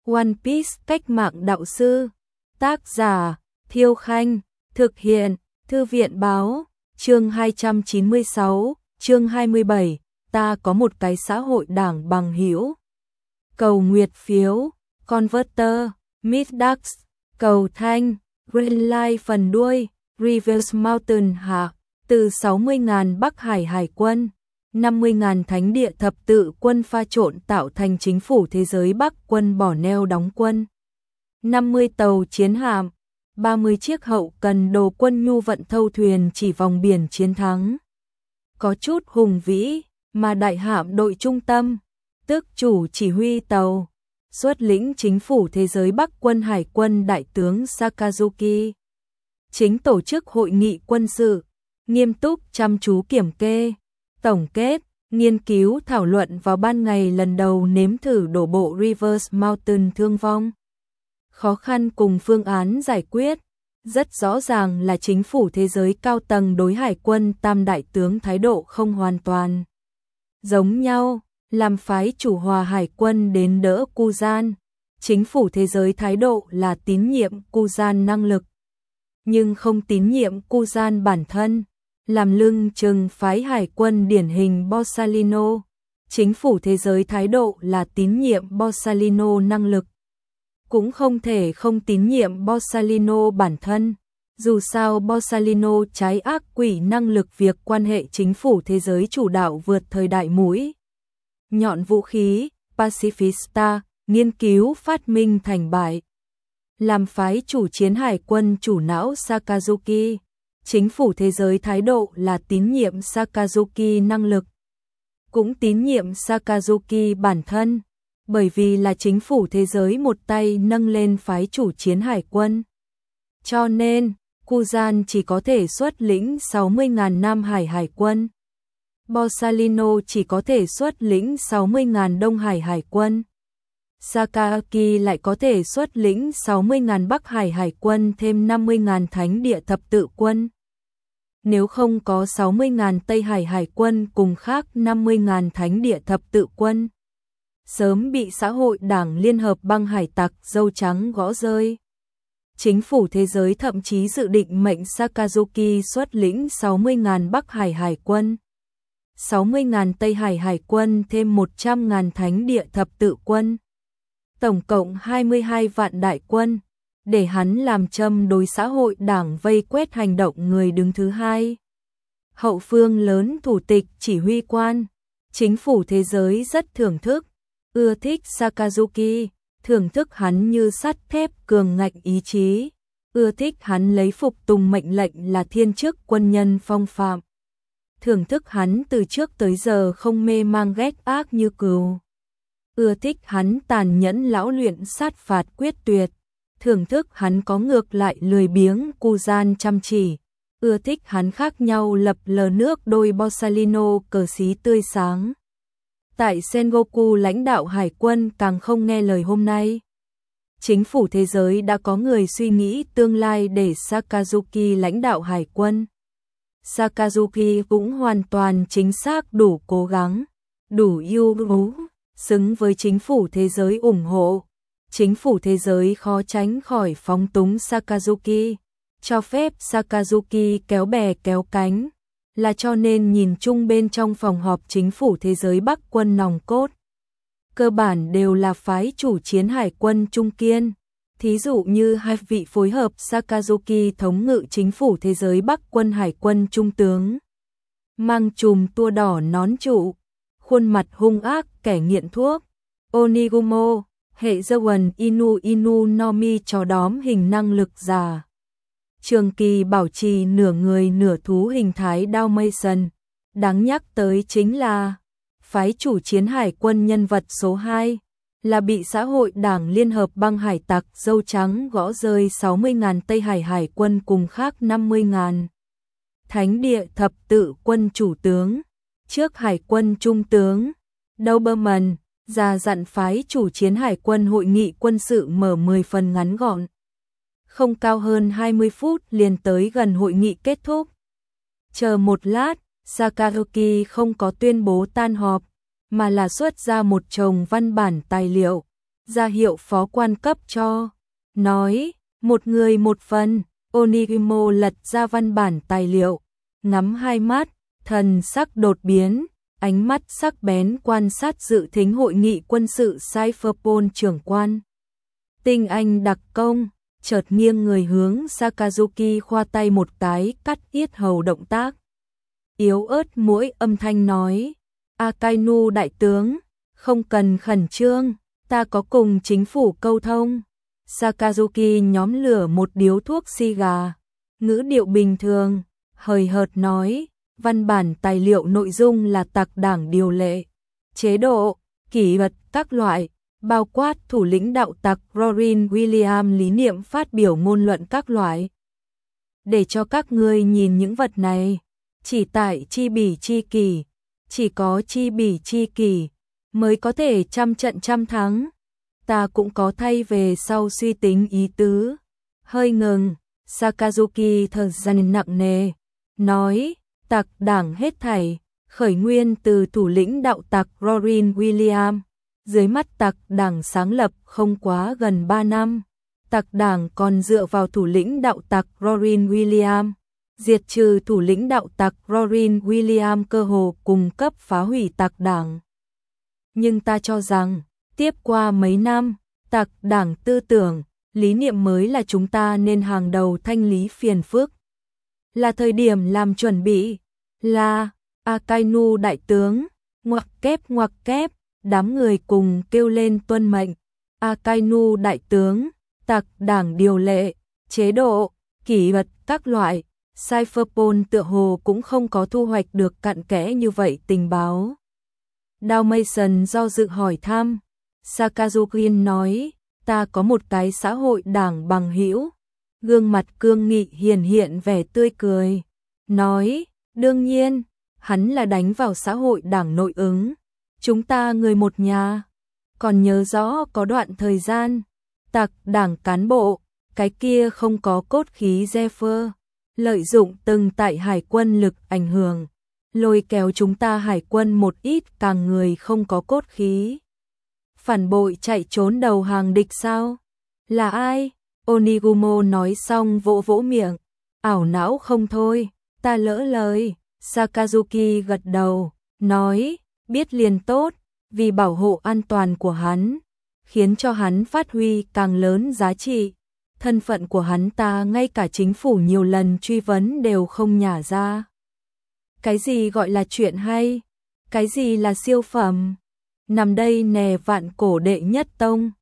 One Piece cách mạng đạo sư. Tác giả Thiêu Khanh. Thực hiện Thư viện Báo. Chương 296, chương 27. Ta có một cái xã hội đảng bằng hữu. Cầu nguyệt phiếu. Converter. Middax. Cầu thanh. Greenlight phần đuôi. Rivers Mountain Hạ. Từ 60.000 Bắc Hải Hải quân, 50.000 Thánh địa thập tự quân pha trộn tạo thành chính phủ thế giới Bắc quân bỏ neo đóng quân. 50 tàu chiến hạm, 30 chiếc hậu cần đồ quân nhu vận thâu thuyền chỉ vòng biển chiến thắng. Có chút hùng vĩ, mà đại hạm đội trung tâm, tức chủ chỉ huy tàu, xuất lĩnh chính phủ thế giới Bắc quân Hải quân đại tướng Sakazuki. Chính tổ chức hội nghị quân sự, nghiêm túc chăm chú kiểm kê, tổng kết, nghiên cứu thảo luận vào ban ngày lần đầu nếm thử đổ bộ Rivers Mountain thương vong. Khó khăn cùng phương án giải quyết, rất rõ ràng là chính phủ thế giới cao tầng đối hải quân tam đại tướng thái độ không hoàn toàn giống nhau, làm phái chủ hòa hải quân đến đỡ Kuzan. Chính phủ thế giới thái độ là tín nhiệm Kuzan năng lực, nhưng không tín nhiệm Kuzan bản thân, làm lưng chừng phái hải quân điển hình Borsalino. Chính phủ thế giới thái độ là tín nhiệm Borsalino năng lực, cũng không thể không tín nhiệm Borsalino bản thân. Dù sao Borsalino trái ác quỷ năng lực việc quan hệ chính phủ thế giới chủ đạo vượt thời đại mũi nhọn vũ khí, pacifista, nghiên cứu phát minh thành bại. Làm phái chủ chiến hải quân chủ não Sakazuki, chính phủ thế giới thái độ là tín nhiệm Sakazuki năng lực, cũng tín nhiệm Sakazuki bản thân, bởi vì là chính phủ thế giới một tay nâng lên phái chủ chiến hải quân. Cho nên, Kuzan chỉ có thể xuất lĩnh 60.000 Nam Hải Hải quân. Borsalino chỉ có thể xuất lĩnh 60.000 Đông Hải Hải quân. Sakaki lại có thể xuất lĩnh 60.000 Bắc Hải Hải quân thêm 50.000 Thánh địa thập tự quân. Nếu không có 60.000 Tây Hải Hải quân cùng khác 50.000 Thánh địa thập tự quân, sớm bị xã hội đảng Liên hợp băng hải tặc dâu trắng gõ rơi. Chính phủ thế giới thậm chí dự định mệnh Sakazuki xuất lĩnh 60.000 Bắc Hải Hải quân, 60.000 Tây Hải Hải quân thêm 100.000 Thánh địa thập tự quân. Tổng cộng 22 vạn đại quân, để hắn làm châm đối xã hội đảng vây quét hành động người đứng thứ hai. Hậu phương lớn thủ tịch chỉ huy quan, chính phủ thế giới rất thưởng thức, ưa thích Sakazuki, thưởng thức hắn như sắt thép cường ngạnh ý chí, ưa thích hắn lấy phục tùng mệnh lệnh là thiên chức quân nhân phong phạm, thưởng thức hắn từ trước tới giờ không mê mang ghét ác như cừu, ưa thích hắn tàn nhẫn lão luyện sát phạt quyết tuyệt, thưởng thức hắn có ngược lại lười biếng Kuzan chăm chỉ, ưa thích hắn khác nhau lập lờ nước đôi Borsalino cờ xí tươi sáng. Tại Sengoku lãnh đạo hải quân càng không nghe lời hôm nay. Chính phủ thế giới đã có người suy nghĩ tương lai để Sakazuki lãnh đạo hải quân. Sakazuki cũng hoàn toàn chính xác đủ cố gắng, đủ ưu tú, xứng với chính phủ thế giới ủng hộ. Chính phủ thế giới khó tránh khỏi phóng túng Sakazuki, cho phép Sakazuki kéo bè kéo cánh, là cho nên nhìn chung bên trong phòng họp chính phủ thế giới Bắc quân nòng cốt. Cơ bản đều là phái chủ chiến hải quân trung kiên, thí dụ như hai vị phối hợp Sakazuki thống ngự chính phủ thế giới Bắc quân hải quân trung tướng. Mang chùm tua đỏ nón trụ, khuôn mặt hung ác kẻ nghiện thuốc, Onigumo, hệ dơ quần Inu Inu Nomi chó đóm hình năng lực giả. Trường kỳ bảo trì nửa người nửa thú hình thái Dalmatian. Đáng nhắc tới chính là phái chủ chiến hải quân nhân vật số 2 là bị xã hội đảng Liên hợp băng hải tặc dâu trắng gõ rơi 60.000 Tây Hải Hải quân cùng khác 50.000 Thánh địa thập tự quân chủ tướng, trước hải quân trung tướng Doberman ra dặn phái chủ chiến hải quân hội nghị quân sự mở 10 phần ngắn gọn, không cao hơn 20 phút liền tới gần hội nghị kết thúc. Chờ một lát, Sakazuki không có tuyên bố tan họp, mà là xuất ra một chồng văn bản tài liệu, ra hiệu phó quan cấp cho. Nói, một người một phần. Onigimo lật ra văn bản tài liệu, ngắm hai mắt, thần sắc đột biến, ánh mắt sắc bén quan sát dự thính hội nghị quân sự Cypherpol trưởng quan. Tinh Anh đặc công, chợt nghiêng người hướng Sakazuki khoa tay một cái cắt yết hầu động tác. Yếu ớt mỗi âm thanh nói, Akainu đại tướng, không cần khẩn trương, ta có cùng chính phủ câu thông. Sakazuki nhóm lửa một điếu thuốc xì gà, ngữ điệu bình thường, hời hợt nói, văn bản tài liệu nội dung là tặc đảng điều lệ, chế độ, kỷ luật các loại, bao quát thủ lĩnh đạo tặc Robin Williams lý niệm phát biểu ngôn luận các loại. Để cho các ngươi nhìn những vật này, chỉ tại chi bỉ chi kỳ, chỉ có chi bỉ chi kỳ mới có thể trăm trận trăm thắng. Ta cũng có thay về sau suy tính ý tứ. Hơi ngừng, Sakazuki thở dài nặng nề, nói, tặc đảng hết thảy, khởi nguyên từ thủ lĩnh đạo tặc Robin Williams. Dưới mắt tặc đảng sáng lập không quá gần 3 năm, tặc đảng còn dựa vào thủ lĩnh đạo tặc Robin Williams. Diệt trừ thủ lĩnh đạo tặc Robin Williams cơ hồ cung cấp phá hủy tặc đảng. Nhưng ta cho rằng, tiếp qua mấy năm, tặc đảng tư tưởng, lý niệm mới là chúng ta nên hàng đầu thanh lý phiền phức. Là thời điểm làm chuẩn bị, là Akainu đại tướng, ngoặc kép, đám người cùng kêu lên tuân mệnh. Akainu đại tướng, tặc đảng điều lệ, chế độ, kỷ luật các loại. Cypherpol tựa hồ cũng không có thu hoạch được cặn kẽ như vậy tình báo. Dalmatian do dự hỏi thăm. Sakazuki nói, ta có một cái xã hội đảng bằng hữu. Gương mặt cương nghị hiển hiện vẻ tươi cười. Nói, đương nhiên, hắn là đánh vào xã hội đảng nội ứng. Chúng ta người một nhà. Còn nhớ rõ có đoạn thời gian, tặc đảng cán bộ, cái kia không có cốt khí Zephyr, lợi dụng từng tại hải quân lực ảnh hưởng, lôi kéo chúng ta hải quân một ít càng người không có cốt khí. Phản bội chạy trốn đầu hàng địch sao? Là ai? Onigumo nói xong vỗ vỗ miệng, ảo não không thôi, ta lỡ lời. Sakazuki gật đầu, nói, biết liền tốt, vì bảo hộ an toàn của hắn, khiến cho hắn phát huy càng lớn giá trị. Thân phận của hắn ta ngay cả chính phủ nhiều lần truy vấn đều không nhả ra. Cái gì gọi là chuyện hay? Cái gì là siêu phẩm? Nằm đây nè vạn cổ đệ nhất tông.